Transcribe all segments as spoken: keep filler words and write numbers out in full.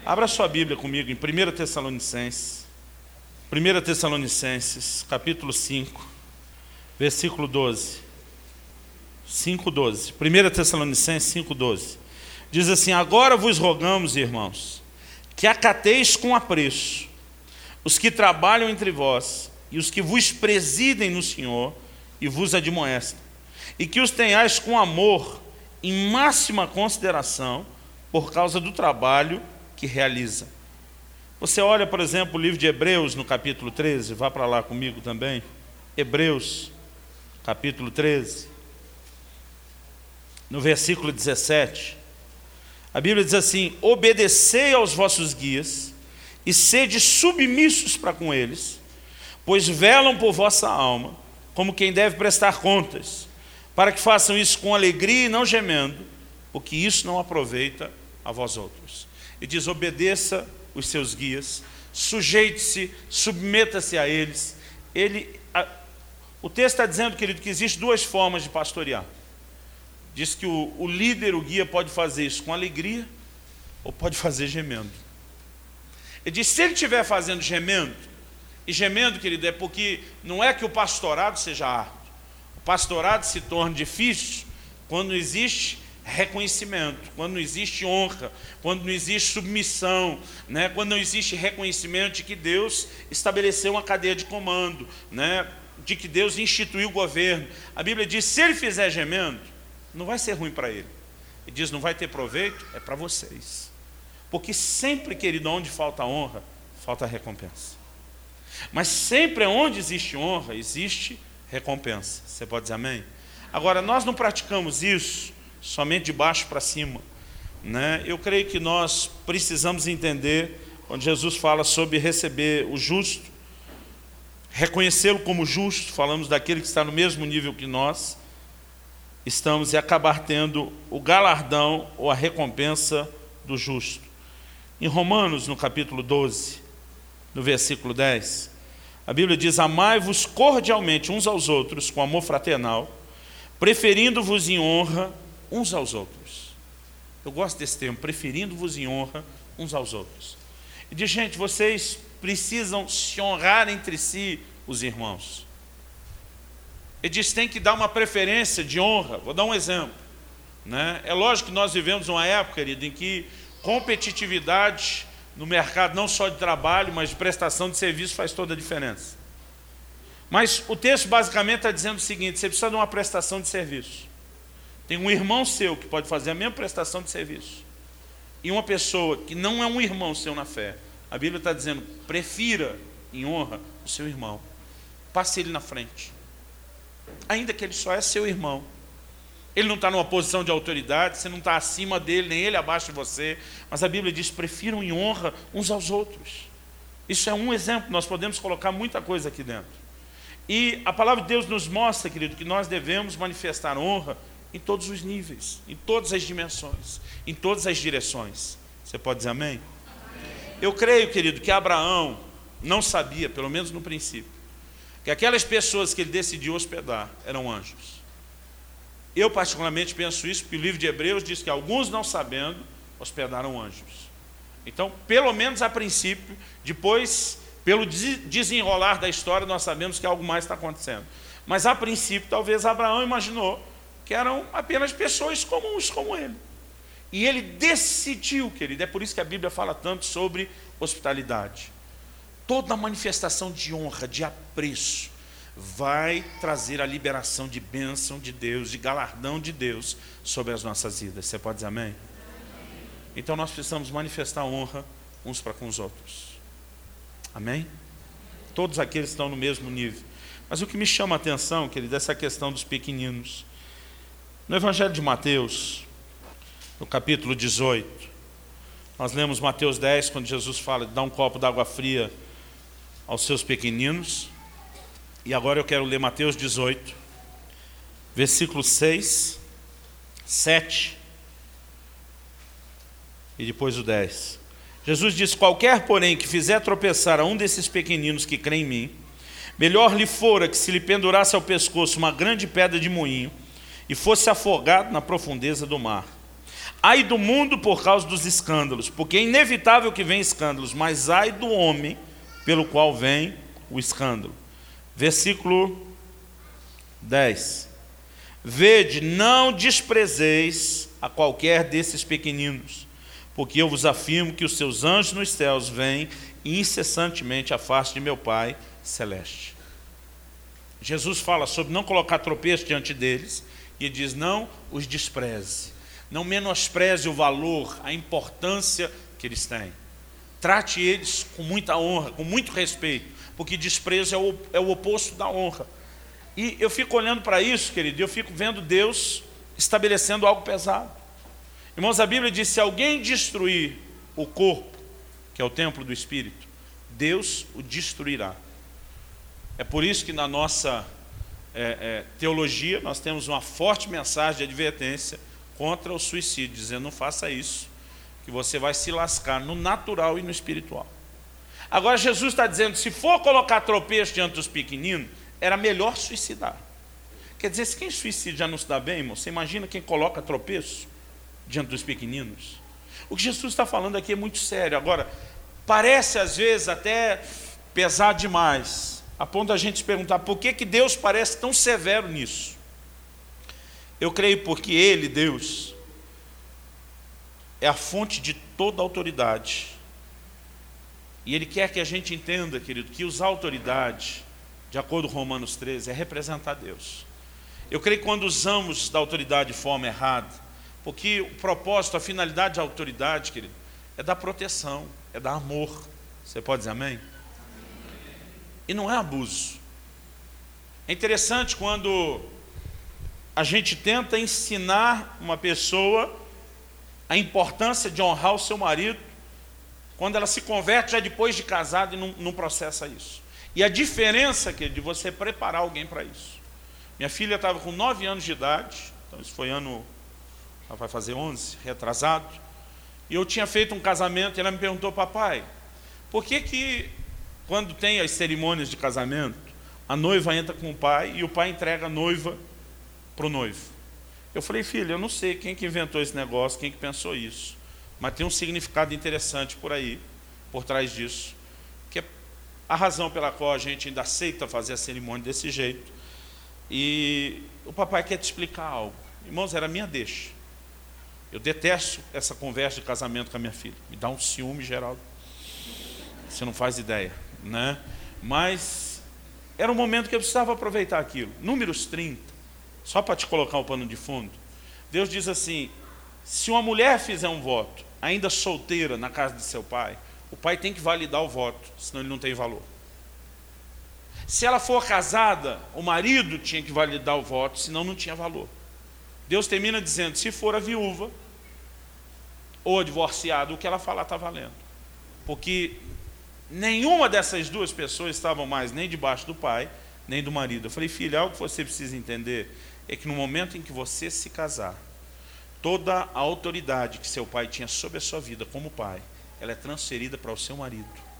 Abra sua Bíblia comigo em primeira Tessalonicenses. primeira Tessalonicenses, capítulo cinco, versículo doze. cinco, doze. primeira Tessalonicenses cinco, doze. Diz assim: agora vos rogamos, irmãos, que acateis com apreço os que trabalham entre vós e os que vos presidem no Senhor e vos admoestam, e que os tenhais com amor em máxima consideração por causa do trabalho que realiza. Você olha, por exemplo, o livro de Hebreus, no capítulo treze, vá para lá comigo também. Hebreus, capítulo treze, no versículo dezessete, a Bíblia diz assim: obedecei aos vossos guias e sede submissos para com eles, pois velam por vossa alma, como quem deve prestar contas, para que façam isso com alegria e não gemendo, porque isso não aproveita a vós outros. E diz: obedeça os seus guias, sujeite-se, submeta-se a eles. Ele, a, o texto está dizendo, querido, que existem duas formas de pastorear. Diz que o, o líder, o guia, pode fazer isso com alegria ou pode fazer gemendo. Ele diz: se ele estiver fazendo gemendo, e gemendo, querido, é porque não é que o pastorado seja árduo. O pastorado se torna difícil quando não existe reconhecimento, quando não existe honra, quando não existe submissão, né? Quando não existe reconhecimento de que Deus estabeleceu uma cadeia de comando, né? De que Deus instituiu o governo. A Bíblia diz: se ele fizer gemendo, não vai ser ruim para ele. Ele diz: não vai ter proveito, é para vocês. Porque sempre, querido, onde falta honra, falta recompensa. Mas sempre onde existe honra, existe recompensa. Você pode dizer amém? Agora, nós não praticamos isso somente de baixo para cima, né? Eu creio que nós precisamos entender, quando Jesus fala sobre receber o justo, reconhecê-lo como justo, falamos daquele que está no mesmo nível que nós estamos, e acabar tendo o galardão ou a recompensa do justo. Em Romanos, no capítulo doze, no versículo dez, a Bíblia diz: amai-vos cordialmente uns aos outros com amor fraternal, preferindo-vos em honra uns aos outros. Eu gosto desse termo, preferindo-vos em honra uns aos outros. E diz: gente, vocês precisam se honrar entre si, os irmãos. Ele diz: tem que dar uma preferência de honra. Vou dar um exemplo, né? É lógico que nós vivemos uma época, querido, em que competitividade no mercado, não só de trabalho, mas de prestação de serviço, faz toda a diferença. Mas o texto basicamente está dizendo o seguinte: você precisa de uma prestação de serviço. Tem um irmão seu que pode fazer a mesma prestação de serviço, e uma pessoa que não é um irmão seu na fé. A Bíblia está dizendo: prefira em honra o seu irmão, passe ele na frente, ainda que ele só é seu irmão. Ele não está numa posição de autoridade, você não está acima dele, nem ele abaixo de você, mas a Bíblia diz: prefiram em honra uns aos outros. Isso é um exemplo, nós podemos colocar muita coisa aqui dentro. E a palavra de Deus nos mostra, querido, que nós devemos manifestar honra em todos os níveis, em todas as dimensões, em todas as direções. Você pode dizer amém? Amém. Eu creio, querido, que Abraão não sabia, pelo menos no princípio, que aquelas pessoas que ele decidiu hospedar eram anjos. Eu particularmente penso isso, porque o livro de Hebreus diz que alguns, não sabendo, hospedaram anjos. Então, pelo menos a princípio, depois, pelo desenrolar da história, nós sabemos que algo mais está acontecendo. Mas a princípio, talvez Abraão imaginou que eram apenas pessoas comuns como ele. E ele decidiu, querido, é por isso que a Bíblia fala tanto sobre hospitalidade. Toda manifestação de honra, de apreço, vai trazer a liberação de bênção de Deus, de galardão de Deus sobre as nossas vidas. Você pode dizer amém? Então nós precisamos manifestar honra uns para com os outros. Amém? Todos aqueles estão no mesmo nível. Mas o que me chama a atenção, querido, é essa questão dos pequeninos. No Evangelho de Mateus, no capítulo dezoito, nós lemos Mateus dez, quando Jesus fala de dar um copo d'água fria aos seus pequeninos. E agora eu quero ler Mateus dezoito, versículo seis, sete e depois o dez. Jesus diz: qualquer, porém, que fizer tropeçar a um desses pequeninos que crê em mim, melhor lhe fora que se lhe pendurasse ao pescoço uma grande pedra de moinho e fosse afogado na profundeza do mar. Ai do mundo por causa dos escândalos, porque é inevitável que venham escândalos, mas ai do homem pelo qual vem o escândalo. Versículo dez. Vede, não desprezeis a qualquer desses pequeninos, porque eu vos afirmo que os seus anjos nos céus vêm incessantemente à face de meu Pai celeste. Jesus fala sobre não colocar tropeço diante deles, e diz, não os despreze, não menospreze o valor, a importância que eles têm. Trate eles com muita honra, com muito respeito, porque desprezo é o, é o oposto da honra. E eu fico olhando para isso, querido, e eu fico vendo Deus estabelecendo algo pesado. Irmãos, a Bíblia diz, se alguém destruir o corpo, que é o templo do Espírito, Deus o destruirá. É por isso que na nossa é, é, teologia nós temos uma forte mensagem de advertência contra o suicídio, dizendo, não faça isso, que você vai se lascar no natural e no espiritual. Agora Jesus está dizendo, se for colocar tropeço diante dos pequeninos, era melhor suicidar. Quer dizer, se quem suicida já não se dá bem, irmão, você imagina quem coloca tropeço diante dos pequeninos? O que Jesus está falando aqui é muito sério. Agora, parece às vezes até pesar demais, a ponto da gente se perguntar, por que que Deus parece tão severo nisso? Eu creio porque Ele, Deus, é a fonte de toda autoridade. E Ele quer que a gente entenda, querido, que usar autoridade, de acordo com Romanos treze, é representar Deus. Eu creio que quando usamos da autoridade de forma errada, porque o propósito, a finalidade da autoridade, querido, é dar proteção, é dar amor. Você pode dizer amém? E não é abuso. É interessante quando a gente tenta ensinar uma pessoa a importância de honrar o seu marido, quando ela se converte já depois de casado e não, não processa isso. E a diferença que de você preparar alguém para isso. Minha filha estava com nove anos de idade, então isso foi ano, ela vai fazer onze, retrasado, e eu tinha feito um casamento e ela me perguntou, papai, por que que quando tem as cerimônias de casamento, a noiva entra com o pai e o pai entrega a noiva para o noivo? Eu falei, filha, eu não sei quem que inventou esse negócio, quem que pensou isso, mas tem um significado interessante por aí, por trás disso, que é a razão pela qual a gente ainda aceita fazer a cerimônia desse jeito. E o papai quer te explicar algo. Irmãos, era minha deixa. Eu detesto essa conversa de casamento com a minha filha. Me dá um ciúme, Geraldo. Você não faz ideia, né? Mas era um momento que eu precisava aproveitar aquilo. Números trinta, só para te colocar o pano de fundo. Deus diz assim, se uma mulher fizer um voto, ainda solteira, na casa de seu pai, o pai tem que validar o voto, senão ele não tem valor. Se ela for casada, o marido tinha que validar o voto, senão não tinha valor. Deus termina dizendo, se for a viúva ou a divorciada, o que ela falar está valendo. Porque nenhuma dessas duas pessoas estavam mais nem debaixo do pai, nem do marido. Eu falei, filha, algo que você precisa entender é que no momento em que você se casar, toda a autoridade que seu pai tinha sobre a sua vida como pai, ela é transferida para o seu marido.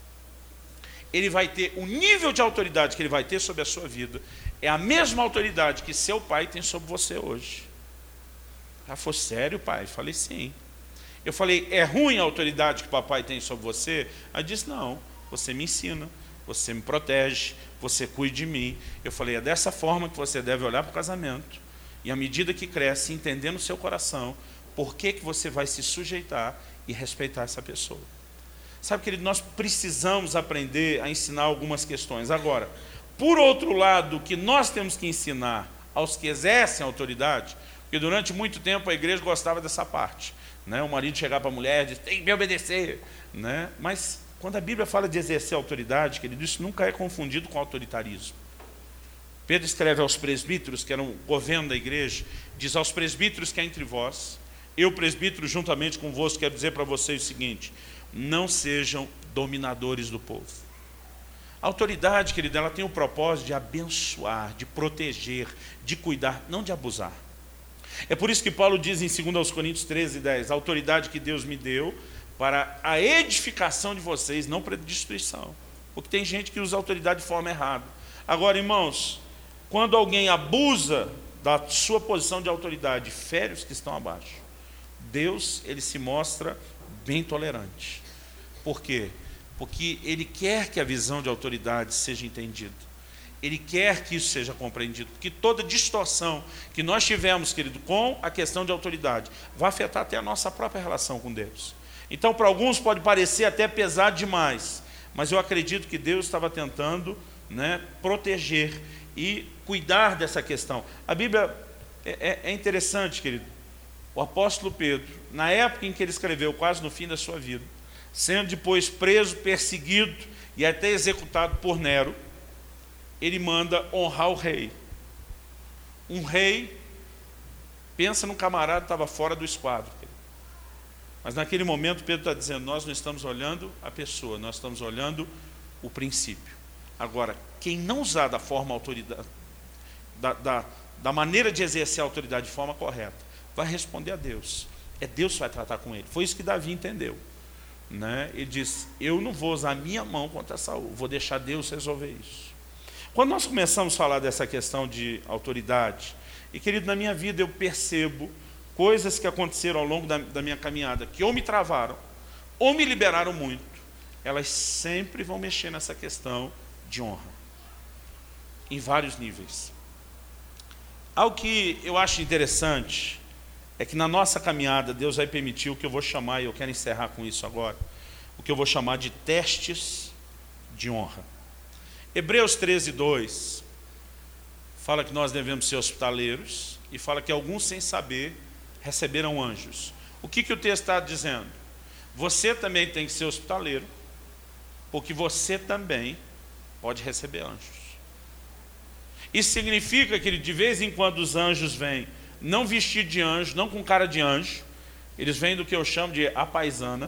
Ele vai ter, o nível de autoridade que ele vai ter sobre a sua vida, é a mesma autoridade que seu pai tem sobre você hoje. Ela falou, sério, pai? Eu falei, sim. Eu falei, é ruim a autoridade que o papai tem sobre você? Ela disse, não, você me ensina, você me protege, você cuida de mim. Eu falei, é dessa forma que você deve olhar para o casamento, e à medida que cresce, entender no seu coração, por que que você vai se sujeitar e respeitar essa pessoa. Sabe, querido, nós precisamos aprender a ensinar algumas questões. Agora, por outro lado, o que nós temos que ensinar aos que exercem a autoridade, porque durante muito tempo a igreja gostava dessa parte, né? O marido chegar para a mulher e dizer, tem que me obedecer, né? Mas quando a Bíblia fala de exercer a autoridade, querido, isso nunca é confundido com autoritarismo. Pedro escreve aos presbíteros, que eram o governo da igreja, diz aos presbíteros que há entre vós, eu, presbítero, juntamente convosco, quero dizer para vocês o seguinte, não sejam dominadores do povo. A autoridade, querida, ela tem o propósito de abençoar, de proteger, de cuidar, não de abusar. É por isso que Paulo diz em dois Coríntios treze, dez, a autoridade que Deus me deu para a edificação de vocês, não para a destruição. Porque tem gente que usa a autoridade de forma errada. Agora, irmãos, quando alguém abusa da sua posição de autoridade, fere os que estão abaixo, Deus, ele se mostra bem tolerante. Por quê? Porque ele quer que a visão de autoridade seja entendida. Ele quer que isso seja compreendido. Porque toda distorção que nós tivemos, querido, com a questão de autoridade, vai afetar até a nossa própria relação com Deus. Então, para alguns pode parecer até pesado demais, mas eu acredito que Deus estava tentando, né, proteger e cuidar dessa questão. A Bíblia é, é interessante, querido. O apóstolo Pedro, na época em que ele escreveu, quase no fim da sua vida, sendo depois preso, perseguido e até executado por Nero, ele manda honrar o rei. Um rei, pensa num camarada que estava fora do esquadro. Mas naquele momento Pedro está dizendo, nós não estamos olhando a pessoa, nós estamos olhando o princípio. Agora, quem não usar da forma autoridade, da, da, da maneira de exercer a autoridade de forma correta, vai responder a Deus. É Deus que vai tratar com ele. Foi isso que Davi entendeu. Né? Ele disse, eu não vou usar a minha mão contra Saul, vou deixar Deus resolver isso. Quando nós começamos a falar dessa questão de autoridade, e querido, na minha vida eu percebo coisas que aconteceram ao longo da, da minha caminhada, que ou me travaram, ou me liberaram muito, elas sempre vão mexer nessa questão de honra, em vários níveis. Algo que eu acho interessante, é que na nossa caminhada, Deus vai permitir o que eu vou chamar, e eu quero encerrar com isso agora, o que eu vou chamar de testes de honra. Hebreus treze, dois, fala que nós devemos ser hospitaleiros, e fala que alguns sem saber receberam anjos. O que, que o texto está dizendo? Você também tem que ser hospitaleiro, porque você também pode receber anjos. Isso significa que de vez em quando os anjos vêm, não vestidos de anjo, não com cara de anjo, eles vêm do que eu chamo de apaisana,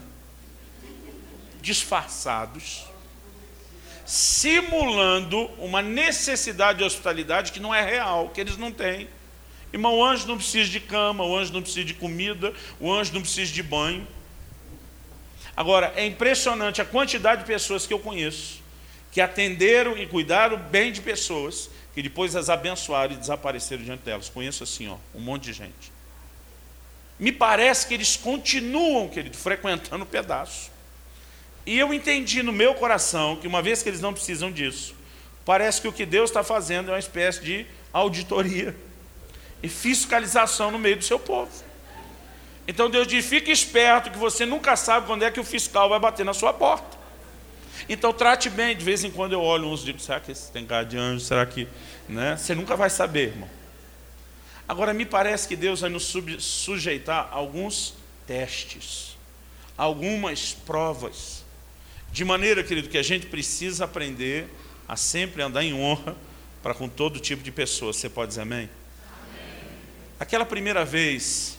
disfarçados, simulando uma necessidade de hospitalidade que não é real, que eles não têm. Irmão, o anjo não precisa de cama, o anjo não precisa de comida, o anjo não precisa de banho. Agora, é impressionante a quantidade de pessoas que eu conheço, que atenderam e cuidaram bem de pessoas, que depois as abençoaram e desapareceram diante delas. Conheço assim, ó, um monte de gente. Me parece que eles continuam, querido, frequentando o pedaço. E eu entendi no meu coração que uma vez que eles não precisam disso, parece que o que Deus está fazendo é uma espécie de auditoria e fiscalização no meio do seu povo. Então Deus diz, fique esperto que você nunca sabe quando é que o fiscal vai bater na sua porta. Então trate bem, de vez em quando eu olho uns e digo, será que esse tem cara de anjo? Será que... Né? Você nunca vai saber, irmão. Agora me parece que Deus vai nos sujeitar a alguns testes, algumas provas, de maneira, querido, que a gente precisa aprender a sempre andar em honra para com todo tipo de pessoa. Você pode dizer amém? Amém. Aquela primeira vez,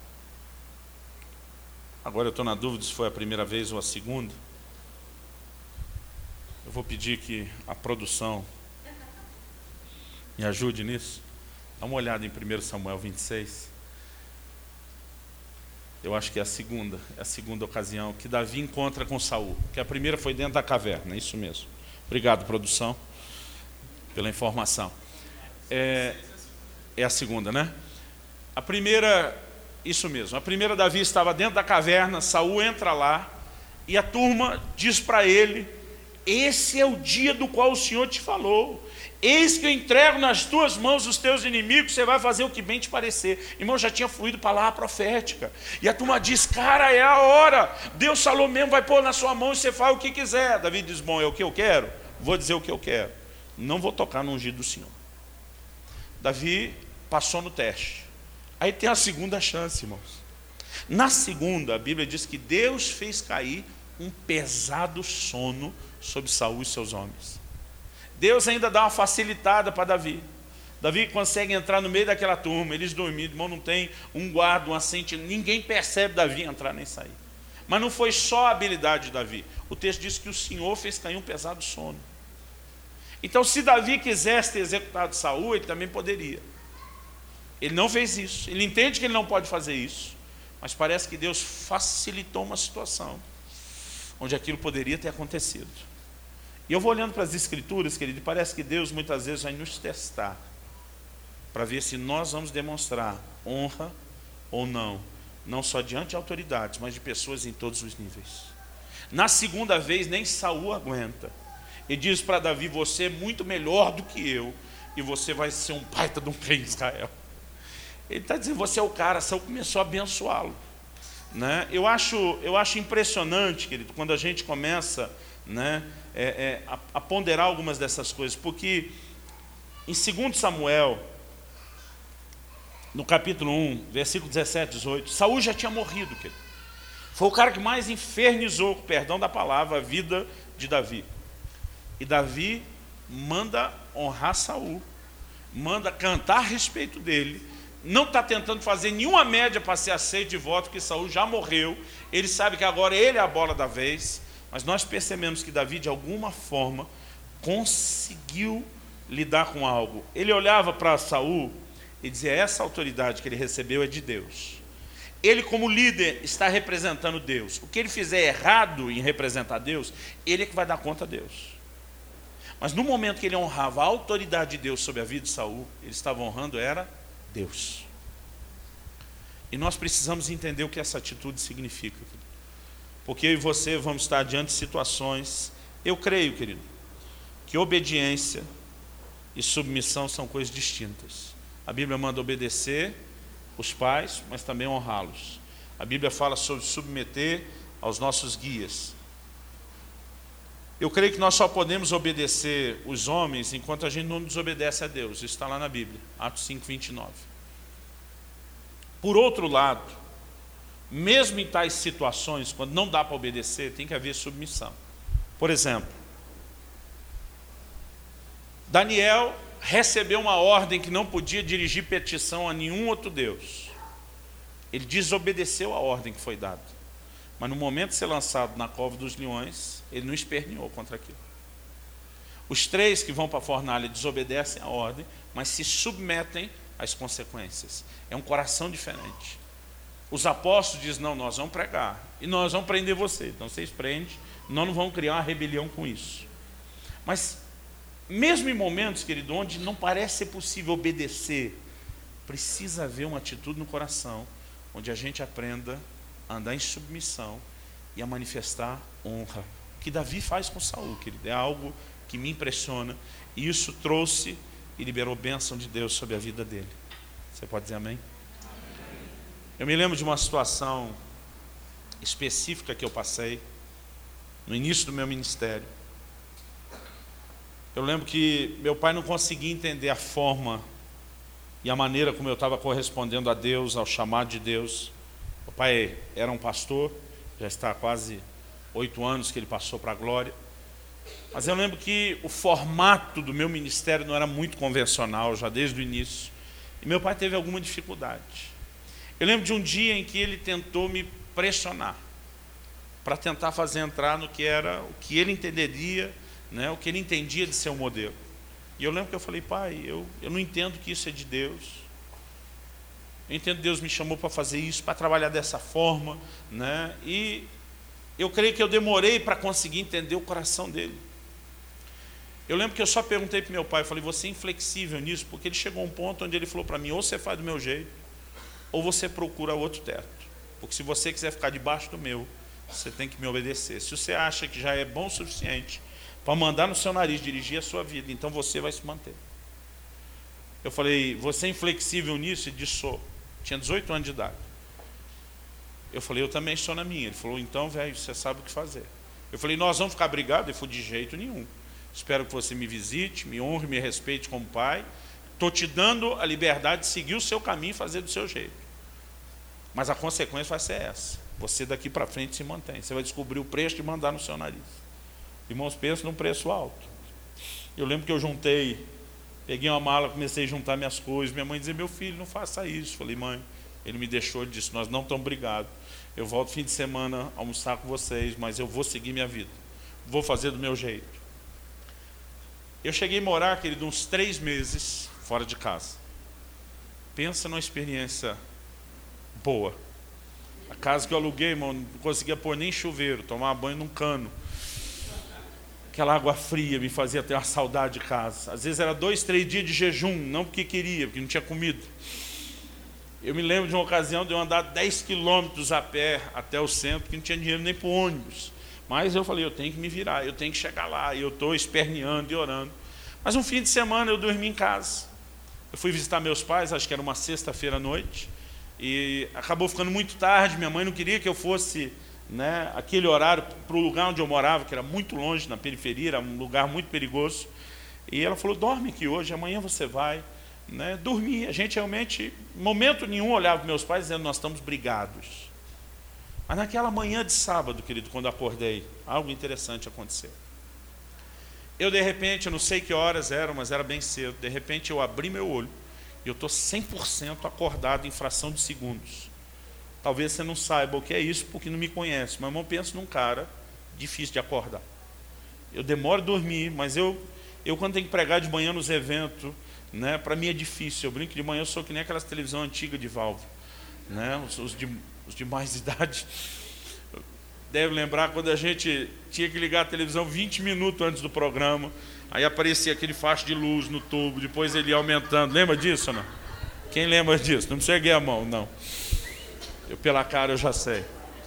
agora eu estou na dúvida se foi a primeira vez ou a segunda, eu vou pedir que a produção me ajude nisso. Dá uma olhada em primeiro Samuel vinte e seis. Eu acho que é a segunda, é a segunda ocasião que Davi encontra com Saul. Que a primeira foi dentro da caverna, é isso mesmo. Obrigado, produção, pela informação. É, é a segunda, né? A primeira, isso mesmo. A primeira, Davi estava dentro da caverna, Saul entra lá e a turma diz para ele, esse é o dia do qual o Senhor te falou. Eis que eu entrego nas tuas mãos os teus inimigos, você vai fazer o que bem te parecer. Irmão, já tinha fluído palavra profética. E a turma diz, cara, é a hora. Deus falou mesmo, vai pôr na sua mão e você faz o que quiser. Davi diz, bom, é o que eu quero? Vou dizer o que eu quero. Não vou tocar no ungido do Senhor. Davi passou no teste. Aí tem a segunda chance, irmãos. Na segunda, a Bíblia diz que Deus fez cair um pesado sono sobre Saul e seus homens. Deus ainda dá uma facilitada para Davi. Davi consegue entrar no meio daquela turma, eles dormindo, irmão, não tem um guarda, um assente, ninguém percebe Davi entrar nem sair. Mas não foi só a habilidade de Davi. O texto diz que o Senhor fez cair um pesado sono. Então, se Davi quisesse ter executado Saul, ele também poderia. Ele não fez isso. Ele entende que ele não pode fazer isso. Mas parece que Deus facilitou uma situação onde aquilo poderia ter acontecido. E eu vou olhando para as escrituras, querido, e parece que Deus muitas vezes vai nos testar para ver se nós vamos demonstrar honra ou não não só diante de autoridades, mas de pessoas em todos os níveis. Na segunda vez, nem Saul aguenta. Ele diz para Davi: você é muito melhor do que eu, e você vai ser um baita de um rei em Israel. Ele está dizendo: você é o cara. Saul começou a abençoá-lo, né? Eu acho, eu acho impressionante, querido, quando a gente começa, né, é, é, a, a ponderar algumas dessas coisas, porque em segundo Samuel, no capítulo um, versículo dezessete, dezoito, Saul já tinha morrido, querido. Foi o cara que mais infernizou, com perdão da palavra, a vida de Davi. E Davi manda honrar Saul, manda cantar a respeito dele, não está tentando fazer nenhuma média para ser aceito de voto, porque Saul já morreu, ele sabe que agora ele é a bola da vez, mas nós percebemos que Davi, de alguma forma, conseguiu lidar com algo. Ele olhava para Saul e dizia: essa autoridade que ele recebeu é de Deus. Ele, como líder, está representando Deus. O que ele fizer errado em representar Deus, ele é que vai dar conta a Deus. Mas no momento que ele honrava a autoridade de Deus sobre a vida de Saul, ele estava honrando era Deus. E nós precisamos entender o que essa atitude significa, porque eu e você vamos estar diante de situações. Eu creio, querido, que obediência e submissão são coisas distintas. A Bíblia manda obedecer os pais, mas também honrá-los. A Bíblia fala sobre submeter aos nossos guias. Eu creio que nós só podemos obedecer os homens enquanto a gente não desobedece a Deus. Isso está lá na Bíblia, Atos cinco, vinte e nove. Por outro lado, mesmo em tais situações, quando não dá para obedecer, tem que haver submissão. Por exemplo, Daniel recebeu uma ordem que não podia dirigir petição a nenhum outro Deus. Ele desobedeceu a ordem que foi dada. Mas no momento de ser lançado na cova dos leões, ele não esperneou contra aquilo. Os três que vão para a fornalha desobedecem a ordem, mas se submetem às consequências. É um coração diferente. Os apóstolos dizem: não, nós vamos pregar, e nós vamos prender você. Então vocês prendem, nós não vamos criar uma rebelião com isso. Mas mesmo em momentos, querido, onde não parece ser possível obedecer, precisa haver uma atitude no coração, onde a gente aprenda a andar em submissão e a manifestar honra. O que Davi faz com Saul, querido, é algo que me impressiona, e isso trouxe e liberou bênção de Deus sobre a vida dele. Você pode dizer amém? Amém. Eu me lembro de uma situação específica que eu passei no início do meu ministério. Eu lembro que meu pai não conseguia entender a forma e a maneira como eu estava correspondendo a Deus, ao chamado de Deus. Meu pai era um pastor, já está há quase oito anos que ele passou para a glória. Mas eu lembro que o formato do meu ministério não era muito convencional, já desde o início. E meu pai teve alguma dificuldade. Eu lembro de um dia em que ele tentou me pressionar, para tentar fazer entrar no que era, o que ele entenderia, né, o que ele entendia de ser um modelo. E eu lembro que eu falei: pai, eu, eu não entendo que isso é de Deus. Eu entendo que Deus me chamou para fazer isso, para trabalhar dessa forma, né? E eu creio que eu demorei para conseguir entender o coração dele. Eu lembro que eu só perguntei para meu pai, eu falei: você é inflexível nisso? Porque ele chegou a um ponto onde ele falou para mim: ou você faz do meu jeito, ou você procura outro teto. Porque se você quiser ficar debaixo do meu, você tem que me obedecer. Se você acha que já é bom o suficiente para mandar no seu nariz dirigir a sua vida, então você vai se manter. Eu falei: você é inflexível nisso? Ele disse: sou. Tinha dezoito anos de idade. Eu falei: eu também estou na minha. Ele falou: então, velho, você sabe o que fazer. Eu falei: nós vamos ficar brigados? Ele falou: de jeito nenhum. Espero que você me visite, me honre, me respeite como pai. Estou te dando a liberdade de seguir o seu caminho e fazer do seu jeito. Mas a consequência vai ser essa. Você daqui para frente se mantém. Você vai descobrir o preço de mandar no seu nariz. Irmãos, pensa num preço alto. Eu lembro que eu juntei, peguei uma mala, comecei a juntar minhas coisas. Minha mãe dizia: meu filho, não faça isso. Falei: mãe, ele me deixou, ele disse: nós não estamos brigados. Eu volto fim de semana almoçar com vocês, mas eu vou seguir minha vida. Vou fazer do meu jeito. Eu cheguei a morar, querido, uns três meses fora de casa. Pensa numa experiência boa. A casa que eu aluguei, irmão, não conseguia pôr nem chuveiro, tomar banho num cano. Aquela água fria me fazia ter uma saudade de casa. Às vezes era dois, três dias de jejum, não porque queria, porque não tinha comido. Eu me lembro de uma ocasião de eu andar dez quilômetros a pé até o centro, que não tinha dinheiro nem para o ônibus. Mas eu falei, eu tenho que me virar, eu tenho que chegar lá. E eu estou esperneando e orando. Mas um fim de semana eu dormi em casa. Eu fui visitar meus pais, acho que era uma sexta-feira à noite. E acabou ficando muito tarde, minha mãe não queria que eu fosse, né, aquele horário para o lugar onde eu morava, que era muito longe, na periferia, era um lugar muito perigoso. E ela falou, dorme aqui hoje, amanhã você vai. Né, dormir. A gente realmente, em momento nenhum, olhava para meus pais dizendo, nós estamos brigados. Mas naquela manhã de sábado, querido, quando acordei, algo interessante aconteceu. Eu, de repente, eu não sei que horas eram, mas era bem cedo, de repente eu abri meu olho, e eu estou cem por cento acordado em fração de segundos. Talvez você não saiba o que é isso, porque não me conhece, mas eu penso num cara difícil de acordar. Eu demoro a dormir, mas eu, eu quando tenho que pregar de manhã nos eventos, né, para mim é difícil. Eu brinco de manhã, eu sou que nem aquelas televisão antiga de válvula, né, os, os, de, os de mais idade deve lembrar quando a gente tinha que ligar a televisão vinte minutos antes do programa, aí aparecia aquele faixa de luz no tubo, depois ele ia aumentando. Lembra disso ou não? Quem lembra disso? Não precisa erguer a mão, não. Eu, pela cara, eu já sei.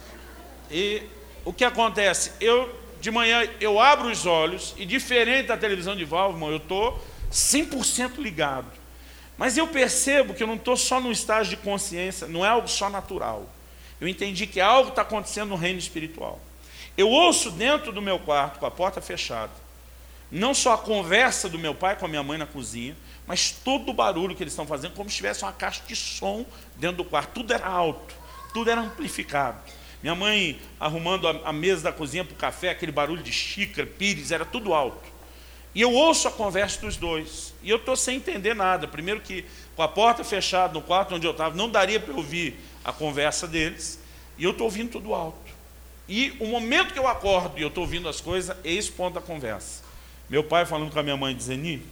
E o que acontece? Eu, de manhã, eu abro os olhos e, diferente da televisão de válvula, irmão, eu estou cem por cento ligado. Mas eu percebo que eu não estou só num estágio de consciência, não é algo só natural. Eu entendi que algo está acontecendo no reino espiritual. Eu ouço dentro do meu quarto, com a porta fechada, não só a conversa do meu pai com a minha mãe na cozinha, mas todo o barulho que eles estão fazendo, como se tivesse uma caixa de som dentro do quarto. Tudo era alto, tudo era amplificado. Minha mãe arrumando a, a mesa da cozinha para o café, aquele barulho de xícara, pires, era tudo alto. E eu ouço a conversa dos dois, e eu estou sem entender nada. Primeiro que, com a porta fechada no quarto onde eu estava, não daria para eu ouvir a conversa deles, e eu estou ouvindo tudo alto. E o momento que eu acordo e eu estou ouvindo as coisas, é esse ponto da conversa. Meu pai falando com a minha mãe, dizendo, eu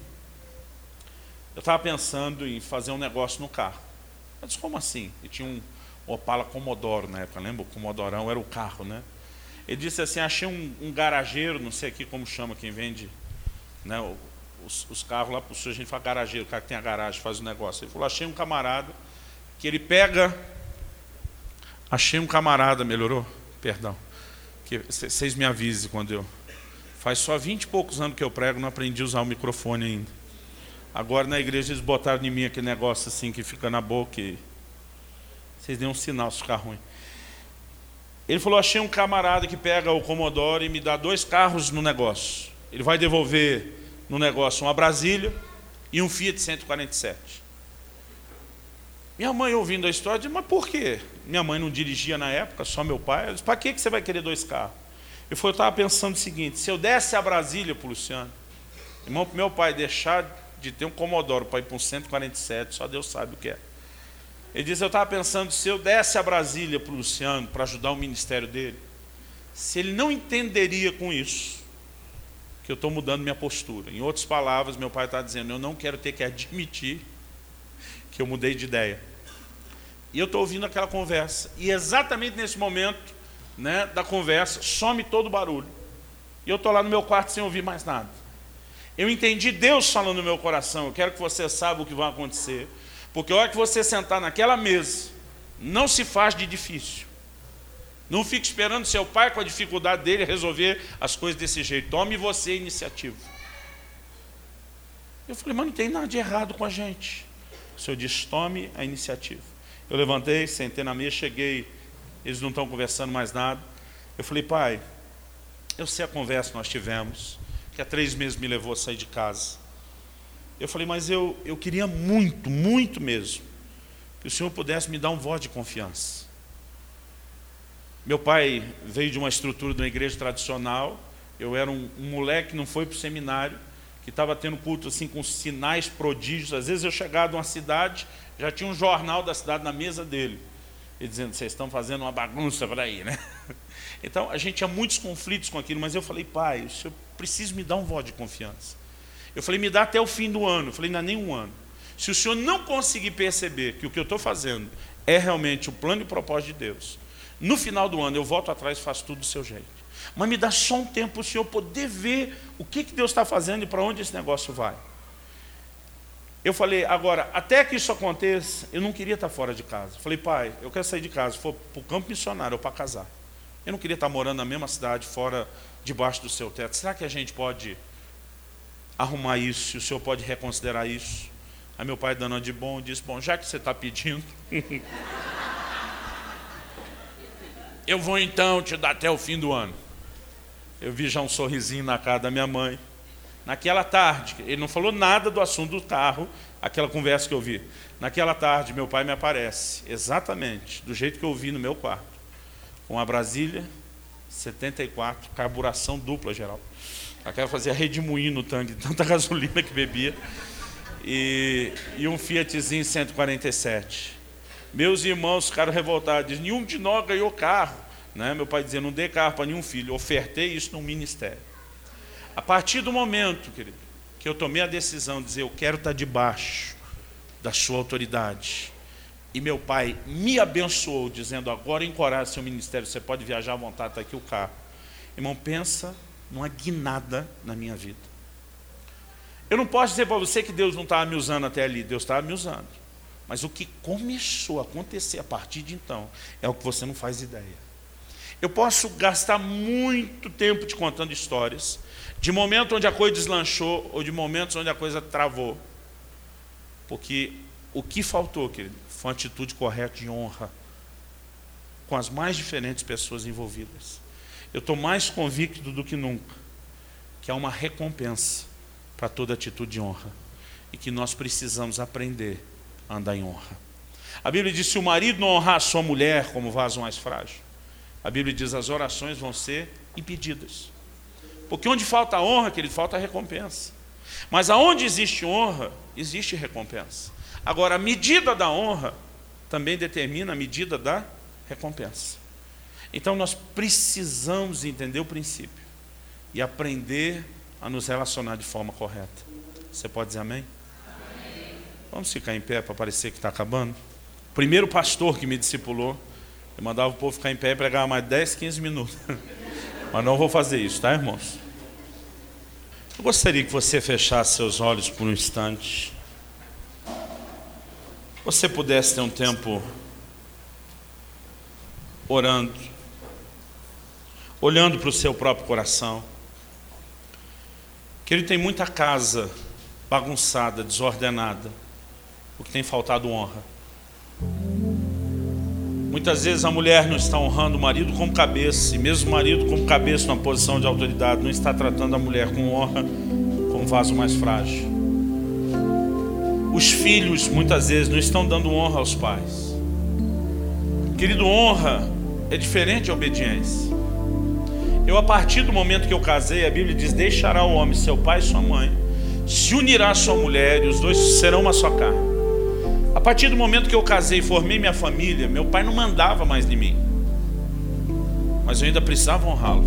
estava pensando em fazer um negócio no carro. Eu disse, como assim? E tinha um Opala Commodore na época, lembra? O Commodorão era o carro, né? Ele disse assim, achei um, um garageiro, não sei aqui como chama quem vende, né, os, os carros lá, para o sul a gente fala garageiro, o cara que tem a garagem, faz o negócio. Ele falou, achei um camarada, que ele pega, achei um camarada, melhorou? Perdão, vocês me avisem quando eu... Faz só vinte e poucos anos que eu prego, não aprendi a usar o microfone ainda. Agora na igreja eles botaram em mim aquele negócio assim, que fica na boca e... Vocês dêem um sinal se ficar ruim. Ele falou, achei um camarada que pega o Commodore e me dá dois carros no negócio. Ele vai devolver no negócio uma Brasília e um Fiat cento e quarenta e sete. Minha mãe, ouvindo a história, disse, mas por quê? Minha mãe não dirigia na época, só meu pai. Eu disse, para que você vai querer dois carros? Eu falei, eu estava pensando o seguinte, se eu desse a Brasília para o Luciano, irmão, para meu pai deixar de ter um Commodore para ir para um cento e quarenta e sete, só Deus sabe o que é. Ele disse, eu estava pensando, se eu desse a Brasília para o Luciano, para ajudar o ministério dele, se ele não entenderia com isso, que eu estou mudando minha postura. Em outras palavras, meu pai está dizendo, eu não quero ter que admitir que eu mudei de ideia. E eu estou ouvindo aquela conversa. E exatamente nesse momento, né, da conversa, some todo o barulho. E eu estou lá no meu quarto sem ouvir mais nada. Eu entendi Deus falando no meu coração, eu quero que você saiba o que vai acontecer. Porque a hora que você sentar naquela mesa, não se faz de difícil. Não fique esperando seu pai, com a dificuldade dele, resolver as coisas desse jeito. Tome você a iniciativa. Eu falei, mas não tem nada de errado com a gente. O Senhor disse, tome a iniciativa. Eu levantei, sentei na mesa, cheguei, eles não estão conversando mais nada. Eu falei, pai, eu sei a conversa que nós tivemos, que há três meses me levou a sair de casa. Eu falei, mas eu, eu queria muito, muito mesmo, que o Senhor pudesse me dar um voto de confiança. Meu pai veio de uma estrutura de uma igreja tradicional, eu era um, um moleque que não foi para o seminário, que estava tendo culto assim com sinais, prodígios. Às vezes eu chegava numa cidade, já tinha um jornal da cidade na mesa dele, ele dizendo, vocês estão fazendo uma bagunça por aí, né? Então a gente tinha muitos conflitos com aquilo, mas eu falei, pai, o Senhor precisa me dar um voto de confiança. Eu falei, me dá até o fim do ano. Eu falei, não é nem um ano. Se o senhor não conseguir perceber que o que eu estou fazendo é realmente o plano e propósito de Deus, no final do ano eu volto atrás e faço tudo do seu jeito. Mas me dá só um tempo para o senhor poder ver o que, que Deus está fazendo e para onde esse negócio vai. falei, agora, até que isso aconteça, eu não queria estar fora de casa. Eu falei, pai, eu quero sair de casa, se for para o campo missionário ou para casar. Eu não queria estar morando na mesma cidade, fora, debaixo do seu teto. Será que a gente pode arrumar isso? E o senhor pode reconsiderar isso? Aí meu pai, dando de bom, disse, bom, já que você está pedindo, eu vou então te dar até o fim do ano. Eu vi já um sorrisinho na cara da minha mãe. Naquela tarde, ele não falou nada do assunto do carro, aquela conversa que eu vi. Naquela tarde, meu pai me aparece, exatamente do jeito que eu vi no meu quarto, com a Brasília setenta e quatro, carburação dupla, geral. Aquela fazia redemoinho no tanque, tanta gasolina que bebia. E, e um Fiatzinho cento e quarenta e sete. Meus irmãos ficaram revoltados, dizem, nenhum de nós ganhou carro. Né? Meu pai dizia, não dei carro para nenhum filho, ofertei isso no ministério. A partir do momento, querido, que eu tomei a decisão de dizer, eu quero estar debaixo da sua autoridade, e meu pai me abençoou, dizendo, agora encoraje seu ministério, você pode viajar à vontade, está aqui o carro. Irmão, pensa numa guinada na minha vida. Eu não posso dizer para você que Deus não estava me usando até ali, Deus estava me usando. Mas o que começou a acontecer a partir de então, é o que você não faz ideia. Eu posso gastar muito tempo te contando histórias, de momentos onde a coisa deslanchou, ou de momentos onde a coisa travou. Porque o que faltou, querido, foi uma atitude correta de honra, com as mais diferentes pessoas envolvidas. Eu estou mais convicto do que nunca, que há uma recompensa para toda atitude de honra, e que nós precisamos aprender a andar em honra. A Bíblia diz, se o marido não honrar a sua mulher como vaso mais frágil, a Bíblia diz, as orações vão ser impedidas. Porque onde falta honra, querido, falta recompensa. Mas aonde existe honra, existe recompensa. Agora, a medida da honra também determina a medida da recompensa. Então, nós precisamos entender o princípio e aprender a nos relacionar de forma correta. Você pode dizer amém? Amém. Vamos ficar em pé para parecer que está acabando? O primeiro pastor que me discipulou, eu mandava o povo ficar em pé e pregar mais dez, quinze minutos. Mas não vou fazer isso, tá, irmãos? Eu gostaria que você fechasse seus olhos por um instante. Você pudesse ter um tempo orando, olhando para o seu próprio coração. Que ele tem muita casa bagunçada, desordenada, porque tem faltado honra. Muitas vezes a mulher não está honrando o marido como cabeça, e mesmo o marido como cabeça numa posição de autoridade, não está tratando a mulher com honra, como vaso mais frágil. Os filhos muitas vezes não estão dando honra aos pais. Querido, honra é diferente de obediência. Eu, a partir do momento que eu casei, a Bíblia diz, deixará o homem seu pai e sua mãe, se unirá à sua mulher, e os dois serão uma só carne. A partir do momento que eu casei e formei minha família, meu pai não mandava mais em mim, mas eu ainda precisava honrá-lo.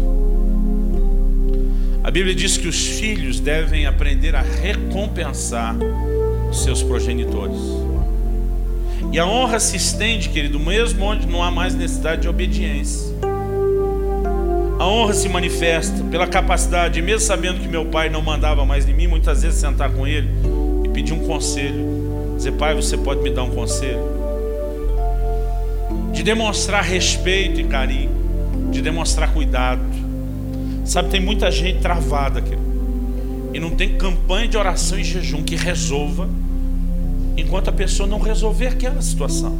A Bíblia diz que os filhos devem aprender a recompensar os seus progenitores. E a honra se estende, querido, mesmo onde não há mais necessidade de obediência. A honra se manifesta pela capacidade, mesmo sabendo que meu pai não mandava mais em mim, muitas vezes sentar com ele e pedir um conselho. Dizer, pai, você pode me dar um conselho? De demonstrar respeito e carinho, de demonstrar cuidado. Sabe, tem muita gente travada aqui, e não tem campanha de oração e jejum que resolva, enquanto a pessoa não resolver aquela situação.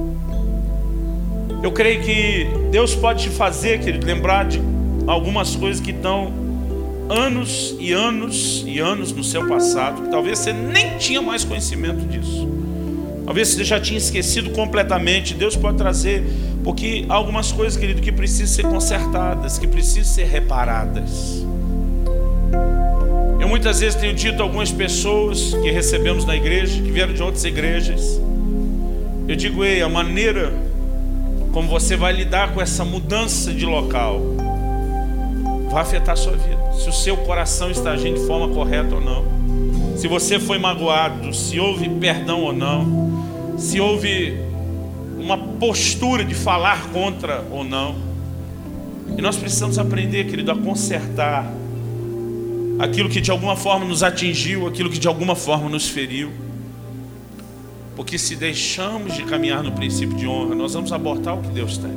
Eu creio que Deus pode te fazer, querido, lembrar de algumas coisas que estão anos e anos e anos no seu passado, que talvez você nem tinha mais conhecimento disso. Talvez você já tinha esquecido completamente. Deus pode trazer, porque há algumas coisas, querido, que precisam ser consertadas, que precisam ser reparadas. Eu muitas vezes tenho dito a algumas pessoas que recebemos na igreja, que vieram de outras igrejas, eu digo, ei, a maneira como você vai lidar com essa mudança de local vai afetar a sua vida. Se o seu coração está agindo de forma correta ou não, se você foi magoado, se houve perdão ou não, se houve uma postura de falar contra ou não. E nós precisamos aprender, querido, a consertar aquilo que de alguma forma nos atingiu, aquilo que de alguma forma nos feriu. Porque se deixamos de caminhar no princípio de honra, nós vamos abortar o que Deus tem.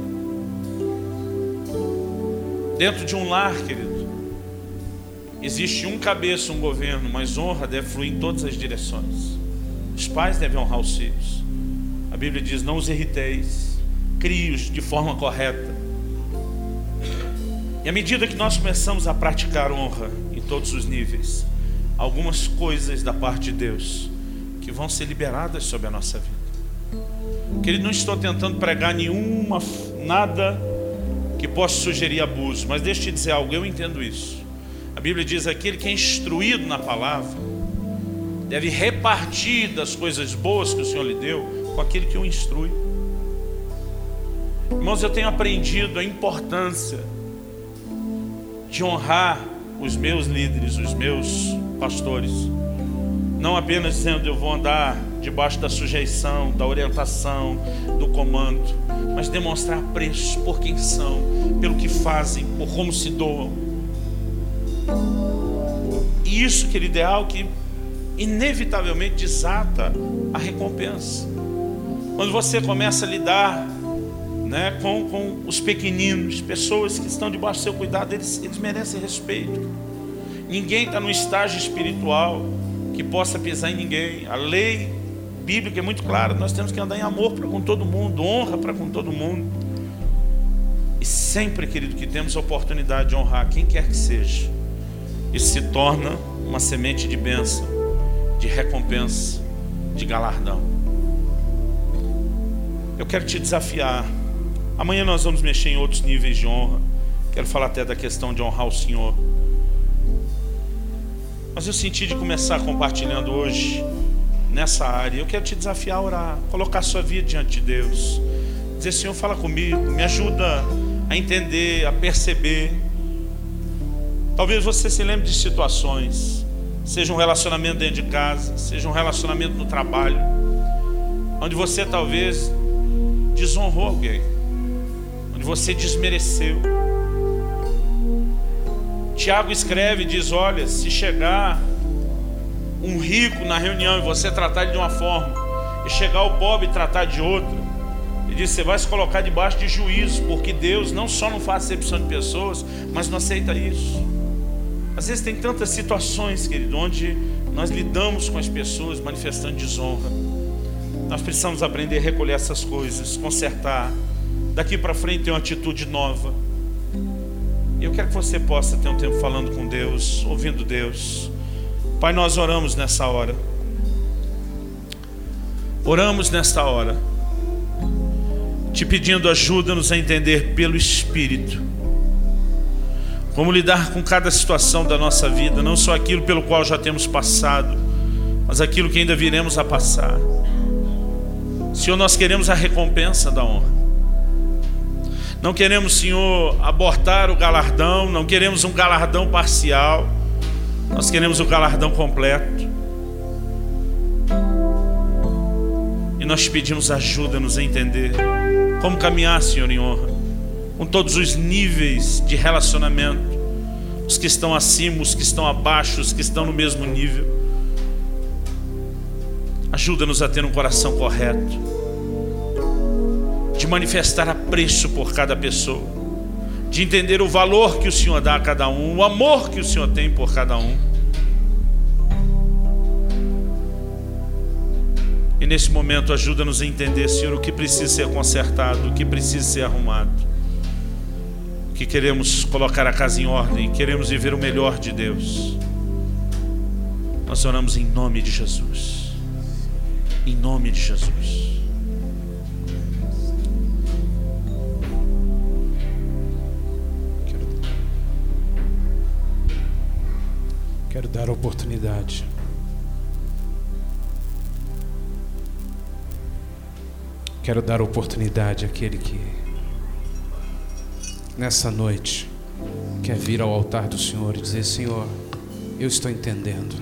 Dentro de um lar, querido, existe um cabeça, um governo, mas honra deve fluir em todas as direções. Os pais devem honrar os filhos. A Bíblia diz: não os irriteis, crie-os de forma correta. E à medida que nós começamos a praticar honra em todos os níveis, algumas coisas da parte de Deus que vão ser liberadas sobre a nossa vida. Querido, não estou tentando pregar nenhuma, nada que possa sugerir abuso, mas deixa eu te dizer algo, eu entendo isso. A Bíblia diz: aquele que é instruído na palavra deve repartir das coisas boas que o Senhor lhe deu com aquele que o instrui. Irmãos, eu tenho aprendido a importância de honrar os meus líderes, os meus pastores, não apenas dizendo eu vou andar debaixo da sujeição, da orientação, do comando, mas demonstrar apreço por quem são, pelo que fazem, por como se doam. E isso, querido, é algo que inevitavelmente desata a recompensa. Quando você começa a lidar, né, com, com os pequeninos, pessoas que estão debaixo do seu cuidado, eles, eles merecem respeito. Ninguém está no estágio espiritual que possa pisar em ninguém. A lei bíblica é muito clara: nós temos que andar em amor para com todo mundo, honra para com todo mundo. E sempre, querido, que temos a oportunidade de honrar quem quer que seja, isso se torna uma semente de bênção, de recompensa, de galardão. Eu quero te desafiar. Amanhã nós vamos mexer em outros níveis de honra. Quero falar até da questão de honrar o Senhor. Mas eu senti de começar compartilhando hoje nessa área. Eu quero te desafiar a orar, colocar a sua vida diante de Deus, dizer: Senhor, fala comigo, me ajuda a entender, a perceber. Talvez você se lembre de situações, seja um relacionamento dentro de casa, seja um relacionamento no trabalho, onde você talvez desonrou alguém, onde você desmereceu. Tiago escreve e diz: olha, se chegar um rico na reunião e você tratar ele de uma forma, e chegar o pobre e tratar de outra, ele diz: você vai se colocar debaixo de juízo, porque Deus não só não faz acepção de pessoas, mas não aceita isso. Às vezes tem tantas situações, querido, onde nós lidamos com as pessoas manifestando desonra. Nós precisamos aprender a recolher essas coisas, consertar. Daqui para frente ter uma atitude nova. Eu quero que você possa ter um tempo falando com Deus, ouvindo Deus. Pai, nós oramos nessa hora. Oramos nesta hora, te pedindo: ajuda-nos a entender pelo Espírito como lidar com cada situação da nossa vida, não só aquilo pelo qual já temos passado, mas aquilo que ainda viremos a passar. Senhor, nós queremos a recompensa da honra. Não queremos, Senhor, abortar o galardão, não queremos um galardão parcial, nós queremos o galardão completo. E nós te pedimos: ajuda-nos a entender como caminhar, Senhor, em honra, com todos os níveis de relacionamento, os que estão acima, os que estão abaixo, os que estão no mesmo nível. Ajuda-nos a ter um coração correto, de manifestar apreço por cada pessoa, de entender o valor que o Senhor dá a cada um, o amor que o Senhor tem por cada um. E nesse momento ajuda-nos a entender, Senhor, o que precisa ser consertado, o que precisa ser arrumado, o que queremos colocar a casa em ordem, queremos viver o melhor de Deus. Nós oramos em nome de Jesus, em nome de Jesus. Quero dar a oportunidade Quero dar a oportunidade àquele que nessa noite quer vir ao altar do Senhor e dizer: Senhor, eu estou entendendo,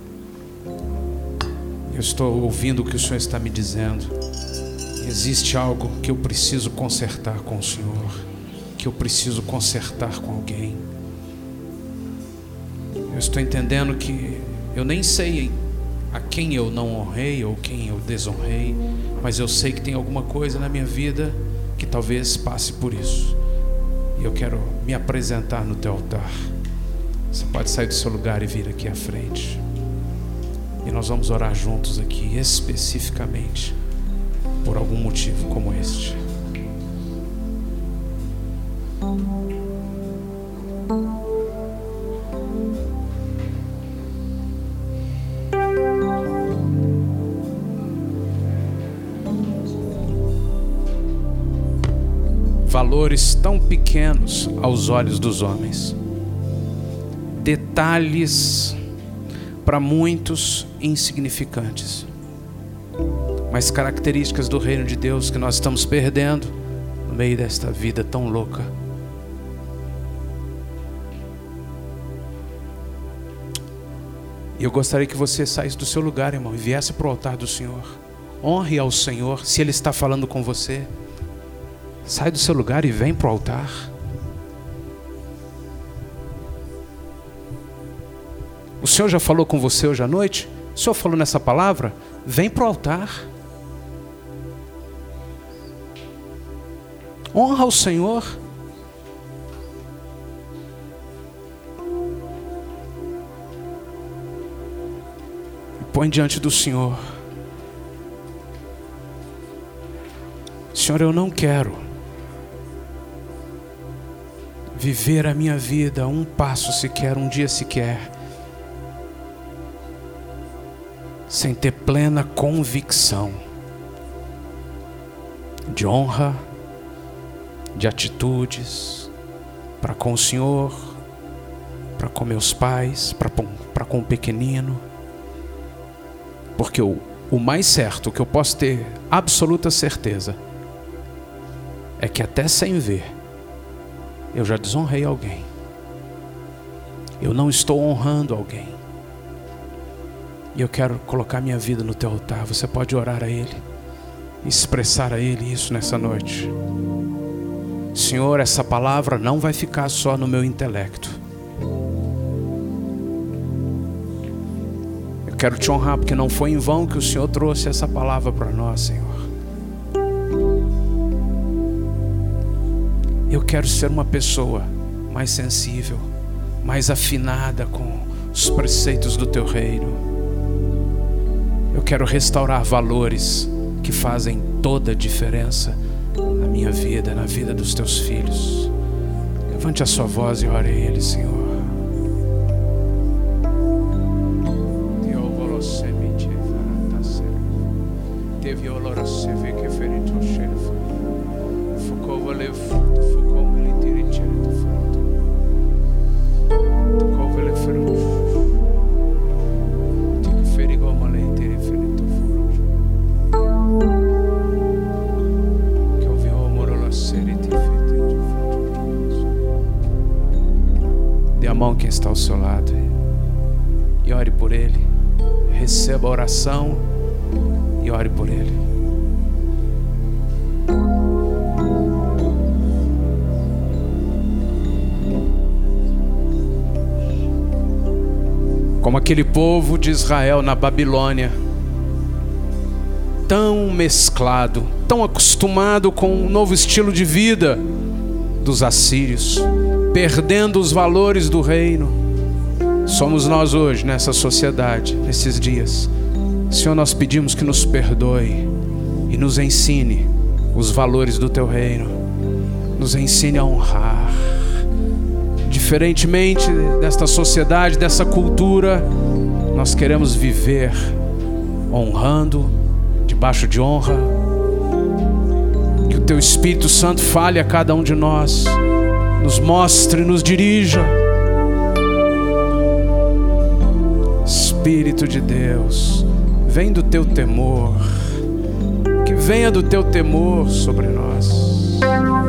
eu estou ouvindo o que o Senhor está me dizendo. Existe algo que eu preciso consertar com o Senhor, que eu preciso consertar com alguém. Eu estou entendendo que eu nem sei a quem eu não honrei ou quem eu desonrei, mas eu sei que tem alguma coisa na minha vida que talvez passe por isso. E eu quero me apresentar no teu altar. Você pode sair do seu lugar e vir aqui à frente. E nós vamos orar juntos aqui, especificamente, por algum motivo como este. Valores tão pequenos aos olhos dos homens, detalhes para muitos insignificantes, mas características do reino de Deus que nós estamos perdendo no meio desta vida tão louca. E eu gostaria que você saísse do seu lugar, irmão, e viesse para o altar do Senhor. Honre ao Senhor se Ele está falando com você. Sai do seu lugar e vem para o altar. O Senhor já falou com você hoje à noite? O Senhor falou nessa palavra? Vem para o altar. Honra o Senhor. E põe diante do Senhor. Senhor, eu não quero viver a minha vida um passo sequer, um dia sequer, sem ter plena convicção de honra, de atitudes para com o Senhor, para com meus pais, para para com o pequenino. Porque o, o mais certo, o que eu posso ter absoluta certeza, é que até sem ver, eu já desonrei alguém. Eu não estou honrando alguém. E eu quero colocar minha vida no teu altar. Você pode orar a Ele, expressar a Ele isso nessa noite. Senhor, essa palavra não vai ficar só no meu intelecto. Eu quero te honrar porque não foi em vão que o Senhor trouxe essa palavra para nós, Senhor. Eu quero ser uma pessoa mais sensível, mais afinada com os preceitos do teu reino. Eu quero restaurar valores que fazem toda a diferença na minha vida, na vida dos teus filhos. Levante a sua voz e ore a Ele, Senhor. Quem está ao seu lado e ore por ele. Receba a oração e ore por ele. Como aquele povo de Israel na Babilônia, tão mesclado, tão acostumado com um novo estilo de vida dos assírios, perdendo os valores do reino. Somos nós hoje nessa sociedade, nesses dias. Senhor, nós pedimos que nos perdoe e nos ensine os valores do teu reino. Nos ensine a honrar. Diferentemente desta sociedade, dessa cultura, nós queremos viver honrando, debaixo de honra. Que o teu Espírito Santo fale a cada um de nós, nos mostre, nos dirija. Espírito de Deus, vem do teu temor, que venha do teu temor sobre nós.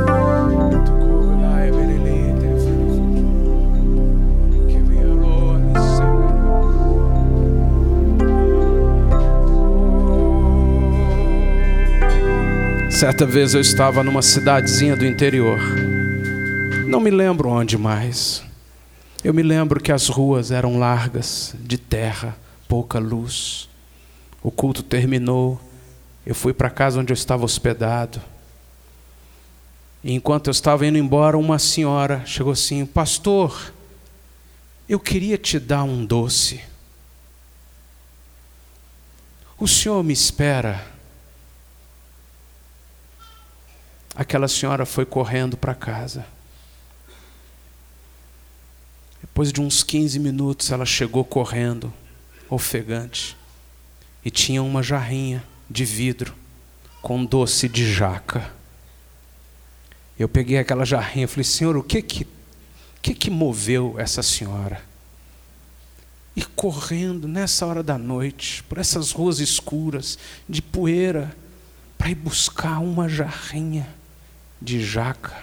Certa vez eu estava numa cidadezinha do interior. Não me lembro onde mais. Eu me lembro que as ruas eram largas, de terra, pouca luz. O culto terminou. Eu fui para a casa onde eu estava hospedado. E enquanto eu estava indo embora, uma senhora chegou assim: pastor, eu queria te dar um doce. O senhor me espera? Aquela senhora foi correndo para casa. Depois de uns quinze minutos, ela chegou correndo, ofegante, e tinha uma jarrinha de vidro com doce de jaca. Eu peguei aquela jarrinha e falei: senhor, o que que, que que moveu essa senhora? E correndo nessa hora da noite, por essas ruas escuras, de poeira, para ir buscar uma jarrinha de jaca.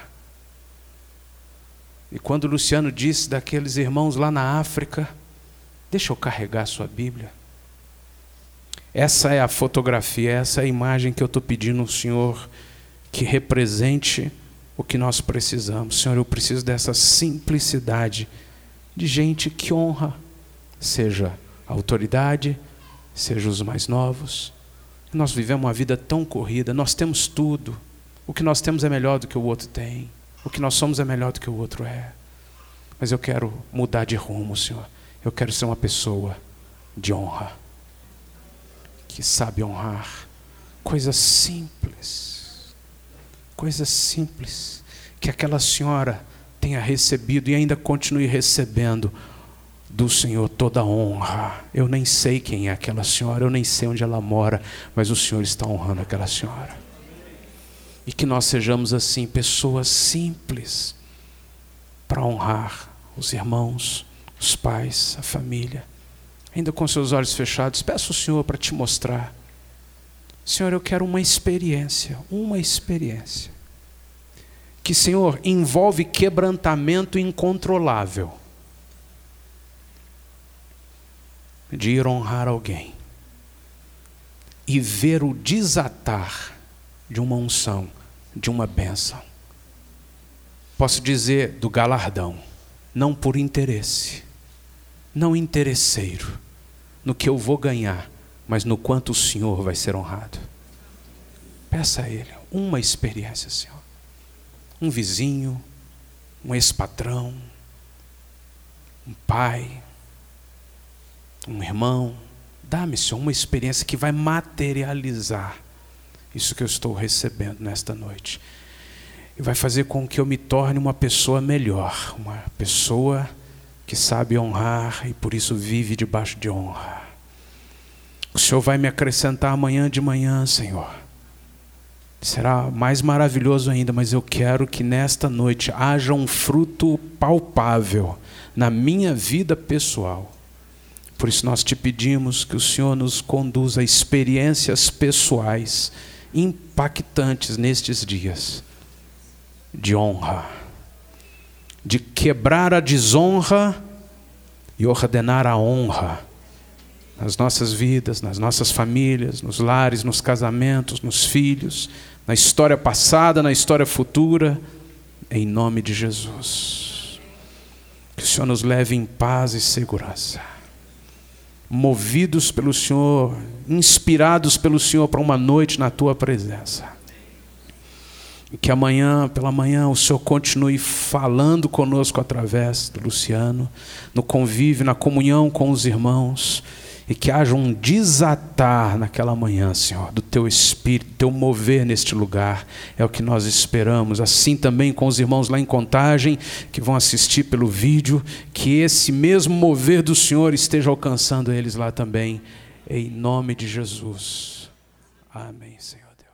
E quando o Luciano disse daqueles irmãos lá na África, deixa eu carregar a sua Bíblia. Essa é a fotografia, essa é a imagem que eu estou pedindo ao Senhor que represente o que nós precisamos. Senhor, eu preciso dessa simplicidade de gente que honra, seja a autoridade, seja os mais novos. Nós vivemos uma vida tão corrida, nós temos tudo. O que nós temos é melhor do que o outro tem. O que nós somos é melhor do que o outro é. Mas eu quero mudar de rumo, Senhor. Eu quero ser uma pessoa de honra, que sabe honrar. Coisas simples. Coisas simples. Que aquela senhora tenha recebido e ainda continue recebendo do Senhor toda a honra. Eu nem sei quem é aquela senhora, eu nem sei onde ela mora, mas o Senhor está honrando aquela senhora. E que nós sejamos assim, pessoas simples, para honrar os irmãos, os pais, a família. Ainda com seus olhos fechados, peço ao Senhor para te mostrar. Senhor, eu quero uma experiência, uma experiência. Que, Senhor, envolve quebrantamento incontrolável. De ir honrar alguém. E ver o desatar de uma unção, de uma bênção. Posso dizer do galardão, não por interesse, não interesseiro, no que eu vou ganhar, mas no quanto o Senhor vai ser honrado. Peça a Ele uma experiência, Senhor. Um vizinho, um ex-patrão, um pai, um irmão. Dá-me, Senhor, uma experiência que vai materializar isso que eu estou recebendo nesta noite. E vai fazer com que eu me torne uma pessoa melhor, uma pessoa que sabe honrar e por isso vive debaixo de honra. O Senhor vai me acrescentar amanhã de manhã, Senhor. Será mais maravilhoso ainda, mas eu quero que nesta noite haja um fruto palpável na minha vida pessoal. Por isso nós te pedimos que o Senhor nos conduza a experiências pessoais impactantes nestes dias de honra, de quebrar a desonra e ordenar a honra nas nossas vidas, nas nossas famílias, nos lares, nos casamentos, nos filhos, na história passada, na história futura, em nome de Jesus. Que o Senhor nos leve em paz e segurança, movidos pelo Senhor, inspirados pelo Senhor para uma noite na Tua presença. E que amanhã, pela manhã, o Senhor continue falando conosco através do Luciano, no convívio, na comunhão com os irmãos, e que haja um desatar naquela manhã, Senhor, do Teu Espírito, Teu mover neste lugar. É o que nós esperamos. Assim também com os irmãos lá em Contagem, que vão assistir pelo vídeo, que esse mesmo mover do Senhor esteja alcançando eles lá também, em nome de Jesus. Amém, Senhor Deus.